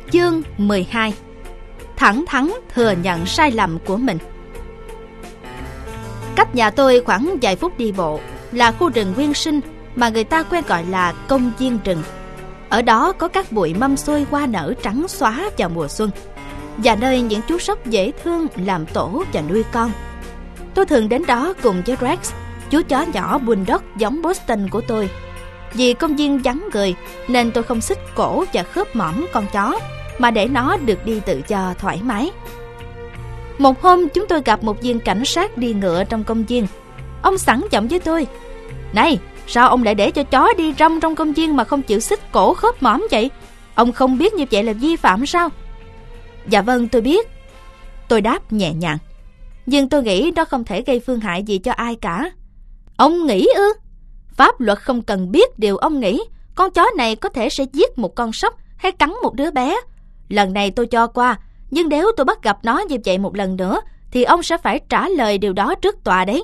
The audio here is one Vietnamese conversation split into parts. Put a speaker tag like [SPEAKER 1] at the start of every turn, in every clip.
[SPEAKER 1] Chương 12. Thẳng thắn thừa nhận sai lầm của mình. Cách nhà tôi khoảng vài phút đi bộ là khu rừng nguyên sinh mà người ta quen gọi là công viên rừng. Ở đó có các bụi mâm xôi hoa nở trắng xóa vào mùa xuân, và nơi những chú sóc dễ thương làm tổ và nuôi con. Tôi thường đến đó cùng với Rex, chú chó nhỏ bulldog giống Boston của tôi. Vì công viên vắng người nên tôi không xích cổ và khớp mõm con chó, mà để nó được đi tự do thoải mái. Một hôm chúng tôi gặp một viên cảnh sát đi ngựa trong công viên. Ông sẵn giọng với tôi: "Này, sao ông lại để cho chó đi rong trong công viên mà không chịu xích cổ khớp mõm vậy? Ông không biết như vậy là vi phạm sao?" "Dạ vâng, tôi biết," tôi đáp nhẹ nhàng. "Nhưng tôi nghĩ nó không thể gây phương hại gì cho ai cả." "Ông nghĩ ư? Pháp luật không cần biết điều ông nghĩ. Con chó này có thể sẽ giết một con sóc hay cắn một đứa bé. Lần này tôi cho qua, nhưng nếu tôi bắt gặp nó như vậy một lần nữa thì ông sẽ phải trả lời điều đó trước tòa đấy."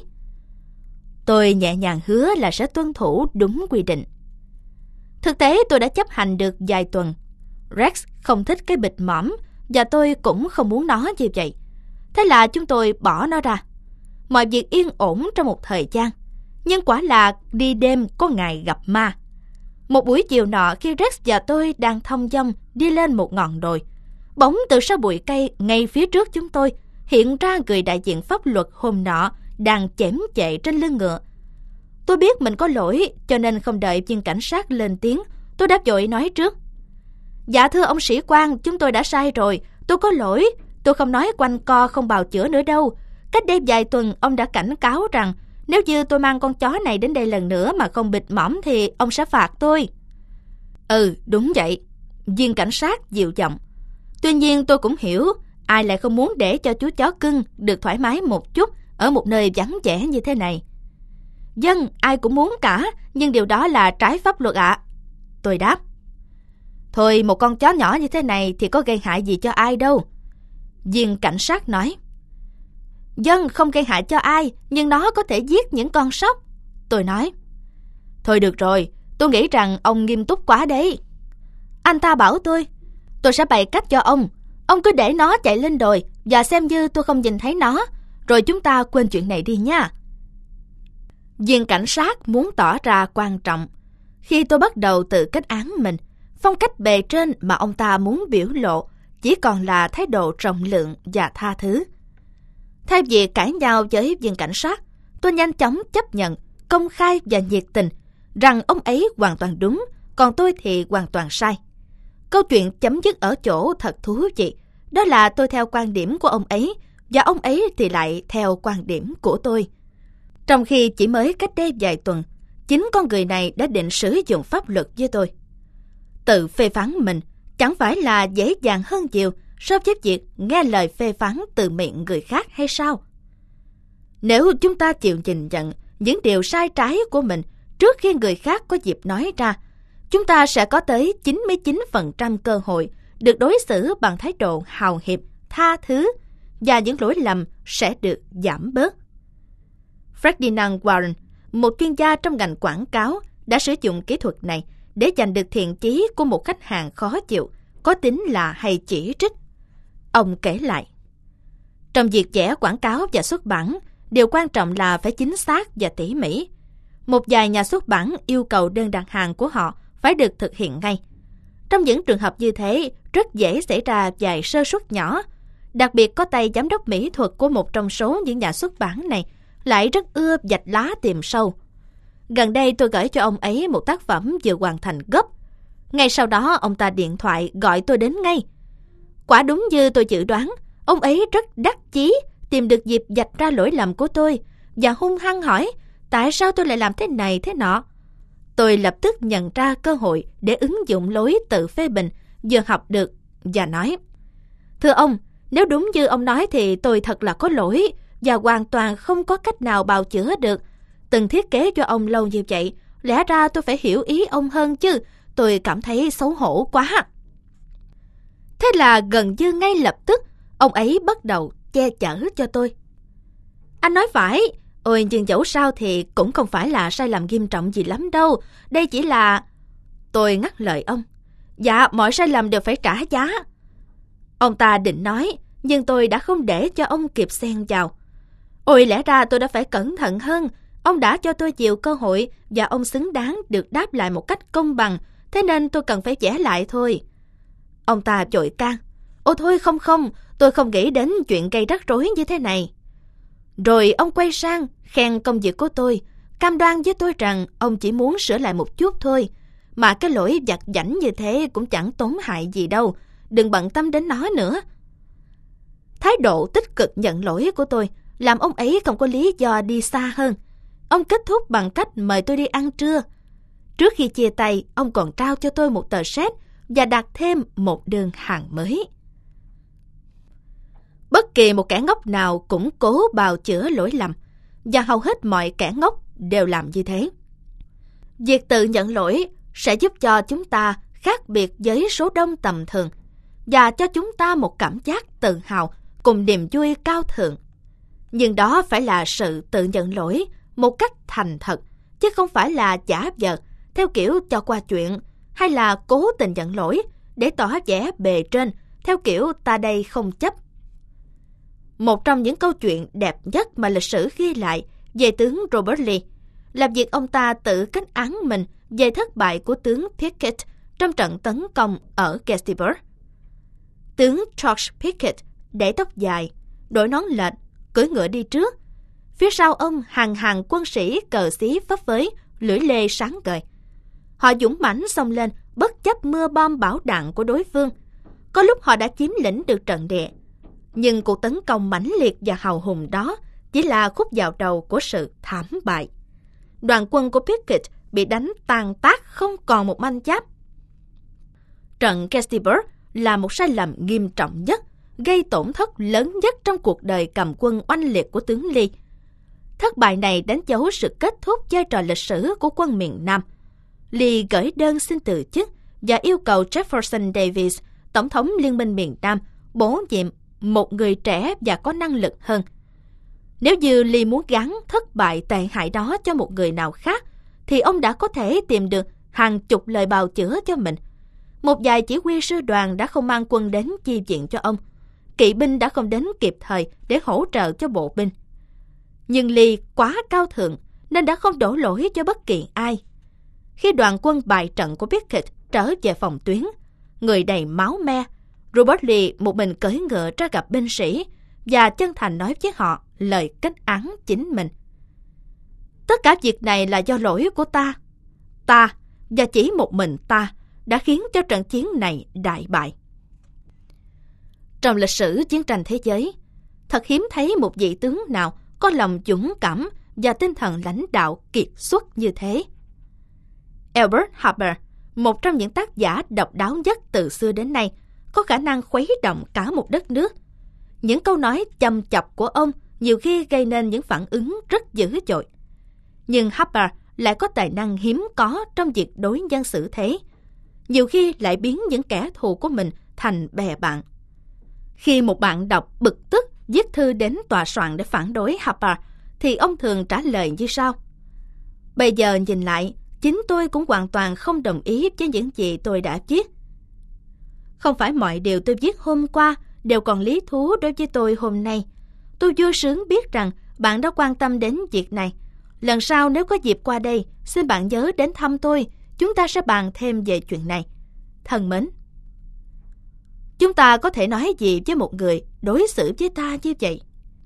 [SPEAKER 1] Tôi nhẹ nhàng hứa là sẽ tuân thủ đúng quy định. Thực tế tôi đã chấp hành được vài tuần. Rex không thích cái bịt mõm, và tôi cũng không muốn nó như vậy. Thế là chúng tôi bỏ nó ra. Mọi việc yên ổn trong một thời gian. Nhưng quả là đi đêm có ngày gặp ma. Một buổi chiều nọ, khi Rex và tôi đang thong dong đi lên một ngọn đồi, bỗng từ sau bụi cây ngay phía trước chúng tôi hiện ra người đại diện pháp luật hôm nọ đang chễm chệ trên lưng ngựa. Tôi biết mình có lỗi, cho nên không đợi viên cảnh sát lên tiếng, tôi đáp vội nói trước: "Dạ thưa ông sĩ quan, chúng tôi đã sai rồi, tôi có lỗi, tôi không nói quanh co không bào chữa nữa đâu. Cách đây vài tuần ông đã cảnh cáo rằng nếu như tôi mang con chó này đến đây lần nữa mà không bịt mõm thì ông sẽ phạt tôi." "Ừ, đúng vậy," viên cảnh sát dịu giọng. "Tuy nhiên tôi cũng hiểu, ai lại không muốn để cho chú chó cưng được thoải mái một chút ở một nơi vắng vẻ như thế này." "Vâng, ai cũng muốn cả, nhưng điều đó là trái pháp luật ạ," tôi đáp. "Thôi, một con chó nhỏ như thế này thì có gây hại gì cho ai đâu," viên cảnh sát nói. "Vâng, không gây hại cho ai, nhưng nó có thể giết những con sóc," tôi nói. "Thôi được rồi, tôi nghĩ rằng ông nghiêm túc quá đấy." Anh ta bảo tôi sẽ bày cách cho ông cứ để nó chạy lên đồi và xem như tôi không nhìn thấy nó, rồi chúng ta quên chuyện này đi nha." Viên cảnh sát muốn tỏ ra quan trọng. Khi tôi bắt đầu tự kết án mình, phong cách bề trên mà ông ta muốn biểu lộ chỉ còn là thái độ rộng lượng và tha thứ. Thay vì cãi nhau với viên cảnh sát, tôi nhanh chóng chấp nhận, công khai và nhiệt tình rằng ông ấy hoàn toàn đúng, còn tôi thì hoàn toàn sai. Câu chuyện chấm dứt ở chỗ thật thú vị, đó là tôi theo quan điểm của ông ấy, và ông ấy thì lại theo quan điểm của tôi. Trong khi chỉ mới cách đây vài tuần, chính con người này đã định sử dụng pháp luật với tôi. Tự phê phán mình chẳng phải là dễ dàng hơn nhiều so với việc nghe lời phê phán từ miệng người khác hay sao? Nếu chúng ta chịu nhìn nhận những điều sai trái của mình trước khi người khác có dịp nói ra, chúng ta sẽ có tới 99% cơ hội được đối xử bằng thái độ hào hiệp, tha thứ, và những lỗi lầm sẽ được giảm bớt. Ferdinand Warren, một chuyên gia trong ngành quảng cáo, đã sử dụng kỹ thuật này để giành được thiện chí của một khách hàng khó chịu, có tính là hay chỉ trích. Ông kể lại: "Trong việc vẽ quảng cáo và xuất bản, điều quan trọng là phải chính xác và tỉ mỉ. Một vài nhà xuất bản yêu cầu đơn đặt hàng của họ phải được thực hiện ngay. Trong những trường hợp như thế, rất dễ xảy ra vài sơ suất nhỏ. Đặc biệt có tay giám đốc mỹ thuật của một trong số những nhà xuất bản này lại rất ưa vạch lá tìm sâu. Gần đây tôi gửi cho ông ấy một tác phẩm vừa hoàn thành gấp. Ngay sau đó ông ta điện thoại gọi tôi đến ngay. Quả đúng như tôi dự đoán, ông ấy rất đắc chí tìm được dịp vạch ra lỗi lầm của tôi và hung hăng hỏi tại sao tôi lại làm thế này thế nọ. Tôi lập tức nhận ra cơ hội để ứng dụng lối tự phê bình vừa học được và nói: "Thưa ông, nếu đúng như ông nói thì tôi thật là có lỗi và hoàn toàn không có cách nào bào chữa được. Từng thiết kế cho ông lâu như vậy, lẽ ra tôi phải hiểu ý ông hơn chứ. Tôi cảm thấy xấu hổ quá." Thế là gần như ngay lập tức, ông ấy bắt đầu che chở cho tôi. "Anh nói phải. Ôi, nhưng dẫu sao thì cũng không phải là sai lầm nghiêm trọng gì lắm đâu. Đây chỉ là..." Tôi ngắt lời ông: "Dạ, mọi sai lầm đều phải trả giá. Ông ta định nói, nhưng tôi đã không để cho ông kịp xen vào. Ôi, lẽ ra tôi đã phải cẩn thận hơn. Ông đã cho tôi nhiều cơ hội và ông xứng đáng được đáp lại một cách công bằng, thế nên tôi cần phải vẽ lại thôi. Ông ta vội can. Ôi thôi không, tôi không nghĩ đến chuyện gây rắc rối như thế này. Rồi ông quay sang, khen công việc của tôi, cam đoan với tôi rằng ông chỉ muốn sửa lại một chút thôi, mà cái lỗi vặt vãnh như thế cũng chẳng tổn hại gì đâu, đừng bận tâm đến nó nữa. Thái độ tích cực nhận lỗi của tôi làm ông ấy không có lý do đi xa hơn. Ông kết thúc bằng cách mời tôi đi ăn trưa. Trước khi chia tay, ông còn trao cho tôi một tờ séc và đặt thêm một đơn hàng mới. Bất kỳ một kẻ ngốc nào cũng cố bào chữa lỗi lầm, và hầu hết mọi kẻ ngốc đều làm như thế. Việc tự nhận lỗi sẽ giúp cho chúng ta khác biệt với số đông tầm thường và cho chúng ta một cảm giác tự hào cùng niềm vui cao thượng. Nhưng đó phải là sự tự nhận lỗi một cách thành thật, chứ không phải là giả vờ, theo kiểu cho qua chuyện, hay là cố tình nhận lỗi để tỏ vẻ bề trên, theo kiểu ta đây không chấp. Một trong những câu chuyện đẹp nhất mà lịch sử ghi lại về tướng Robert Lee là việc ông ta tự kết án mình về thất bại của tướng Pickett trong trận tấn công ở Gettysburg. Tướng George Pickett để tóc dài, đội nón lệch, cưỡi ngựa đi trước. Phía sau ông hàng hàng quân sĩ cờ xí phấp phới, lưỡi lê sáng ngời. Họ dũng mãnh xông lên bất chấp mưa bom bão đạn của đối phương. Có lúc họ đã chiếm lĩnh được trận địa. Nhưng cuộc tấn công mãnh liệt và hào hùng đó chỉ là khúc dạo đầu của sự thảm bại. Đoàn quân của Pickett bị đánh tàn tác không còn một manh giáp. Trận Gettysburg là một sai lầm nghiêm trọng nhất, gây tổn thất lớn nhất trong cuộc đời cầm quân oanh liệt của tướng Lee. Thất bại này đánh dấu sự kết thúc vai trò lịch sử của quân miền Nam. Lee gửi đơn xin từ chức và yêu cầu Jefferson Davis, Tổng thống Liên minh miền Nam, bổ nhiệm một người trẻ và có năng lực hơn. Nếu như Lee muốn gắn thất bại tệ hại đó cho một người nào khác, thì ông đã có thể tìm được hàng chục lời bào chữa cho mình. Một vài chỉ huy sư đoàn đã không mang quân đến chi viện cho ông. Kỵ binh đã không đến kịp thời để hỗ trợ cho bộ binh. Nhưng Lee quá cao thượng nên đã không đổ lỗi cho bất kỳ ai. Khi đoàn quân bại trận của Pickett trở về phòng tuyến, người đầy máu me, Robert Lee một mình cưỡi ngựa ra gặp binh sĩ và chân thành nói với họ lời kết án chính mình. Tất cả việc này là do lỗi của ta. Ta, và chỉ một mình ta, đã khiến cho trận chiến này đại bại. Trong lịch sử chiến tranh thế giới, thật hiếm thấy một vị tướng nào có lòng dũng cảm và tinh thần lãnh đạo kiệt xuất như thế. Albert Harper, một trong những tác giả độc đáo nhất từ xưa đến nay, có khả năng khuấy động cả một đất nước. Những câu nói châm chọc của ông nhiều khi gây nên những phản ứng rất dữ dội. Nhưng Harper lại có tài năng hiếm có trong việc đối nhân xử thế, nhiều khi lại biến những kẻ thù của mình thành bè bạn. Khi một bạn đọc bực tức viết thư đến tòa soạn để phản đối Harper, thì ông thường trả lời như sau: Bây giờ nhìn lại, chính tôi cũng hoàn toàn không đồng ý với những gì tôi đã viết. Không phải mọi điều tôi viết hôm qua đều còn lý thú đối với tôi hôm nay. Tôi vui sướng biết rằng bạn đã quan tâm đến việc này. Lần sau nếu có dịp qua đây, xin bạn nhớ đến thăm tôi. Chúng ta sẽ bàn thêm về chuyện này. Thân mến, chúng ta có thể nói gì với một người đối xử với ta như vậy?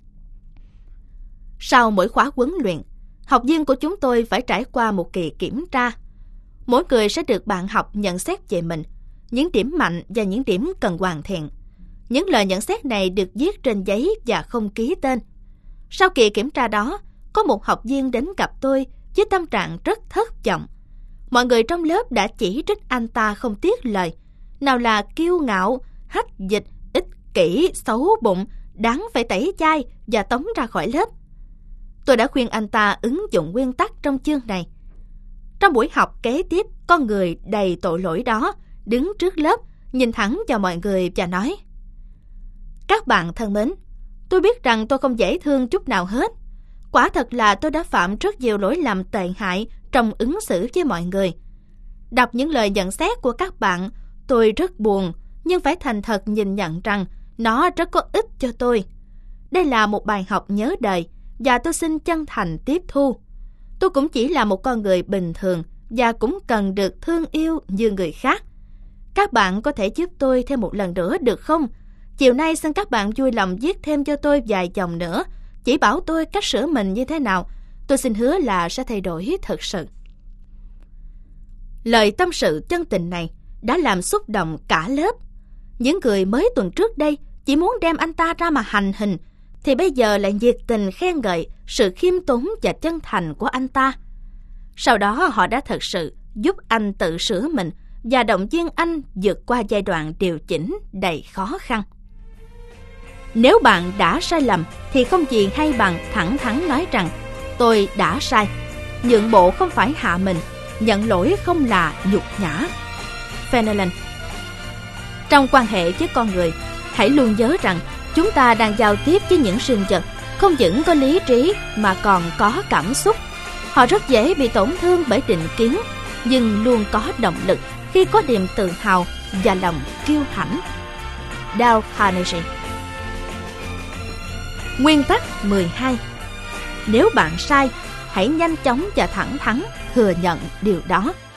[SPEAKER 1] Sau mỗi khóa huấn luyện, học viên của chúng tôi phải trải qua một kỳ kiểm tra. Mỗi người sẽ được bạn học nhận xét về mình, những điểm mạnh và những điểm cần hoàn thiện. Những lời nhận xét này được viết trên giấy và không ký tên. Sau kỳ kiểm tra đó, có một học viên đến gặp tôi với tâm trạng rất thất vọng. Mọi người trong lớp đã chỉ trích anh ta không tiếc lời. Nào là kiêu ngạo, hách dịch, ích kỷ, xấu bụng, đáng phải tẩy chay và tống ra khỏi lớp. Tôi đã khuyên anh ta ứng dụng nguyên tắc trong chương này. Trong buổi học kế tiếp, con người đầy tội lỗi đó đứng trước lớp, nhìn thẳng vào mọi người và nói: Các bạn thân mến, tôi biết rằng tôi không dễ thương chút nào hết. Quả thật là tôi đã phạm rất nhiều lỗi lầm tệ hại trong ứng xử với mọi người. Đọc những lời nhận xét của các bạn, tôi rất buồn, nhưng phải thành thật nhìn nhận rằng nó rất có ích cho tôi. Đây là một bài học nhớ đời và tôi xin chân thành tiếp thu. Tôi cũng chỉ là một con người bình thường và cũng cần được thương yêu như người khác. Các bạn có thể giúp tôi thêm một lần nữa được không? Chiều nay xin các bạn vui lòng viết thêm cho tôi vài dòng nữa, chỉ bảo tôi cách sửa mình như thế nào. Tôi xin hứa là sẽ thay đổi thật sự. Lời tâm sự chân tình này đã làm xúc động cả lớp. Những người mới tuần trước đây chỉ muốn đem anh ta ra mà hành hình, thì bây giờ lại nhiệt tình khen ngợi sự khiêm tốn và chân thành của anh ta. Sau đó họ đã thật sự giúp anh tự sửa mình và động viên anh vượt qua giai đoạn điều chỉnh đầy khó khăn. Nếu bạn đã sai lầm thì không gì hay bằng thẳng thắn nói rằng tôi đã sai. Nhượng bộ không phải hạ mình, nhận lỗi không là nhục nhã. Fenelon. Trong quan hệ với con người, hãy luôn nhớ rằng chúng ta đang giao tiếp với những sinh vật không những có lý trí mà còn có cảm xúc. Họ rất dễ bị tổn thương bởi định kiến, nhưng luôn có động lực khi có niềm tự hào và lòng kiêu hãnh. Dale Carnegie. Nguyên tắc 12. Nếu bạn sai, hãy nhanh chóng và thẳng thắn thừa nhận điều đó.